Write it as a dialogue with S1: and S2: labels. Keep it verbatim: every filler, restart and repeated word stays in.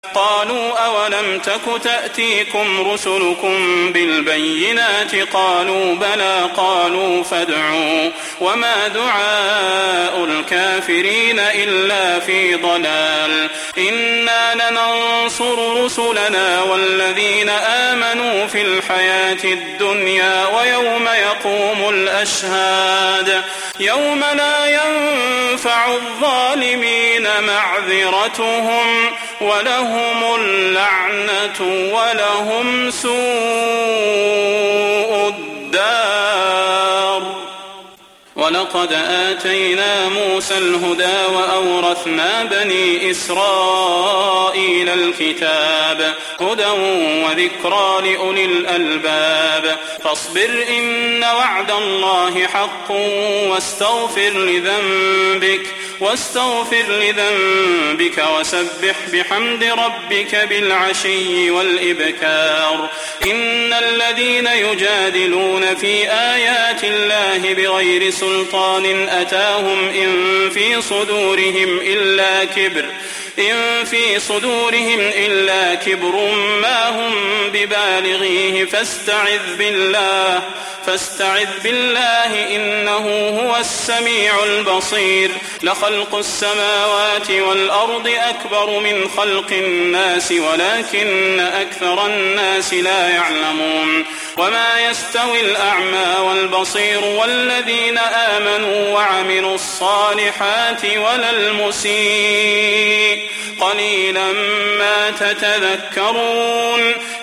S1: قالوا أولم تك تأتيكم رسلكم بالبينات قالوا بلى قالوا فادعوا وما دعاء الكافرين إلا في ضلال إنا لننصر رسلنا والذين آمنوا في الحياة الدنيا ويوم يقوم الأشهاد يوم لا ينفع الظالمين معذرتهم ولهم اللعنة ولهم سوء الدار. ولقد آتينا موسى الهدى وأورثنا بني إسرائيل الكتاب هدى وذكرى لأولي الألباب فاصبر إن وعد الله حق واستغفر لذنبك واستغفر لذنبك وسبح بحمد ربك بالعشي والإبكار إن الذين يجادلون في آيات الله بغير سلطان أتاهم إن في صدورهم إلا كبر إن في صدورهم إلا كبر ما هم ببالغيه فاستعذ بالله فاستعذ بالله إنه هو السميع البصير لخلق السماوات والأرض أكبر من خلق الناس ولكن أكثر الناس لا يعلمون وما يستوي الأعمى والبصير والذين آمنوا وعملوا الصالحات ولا المسيء قليلا ما تتذكرون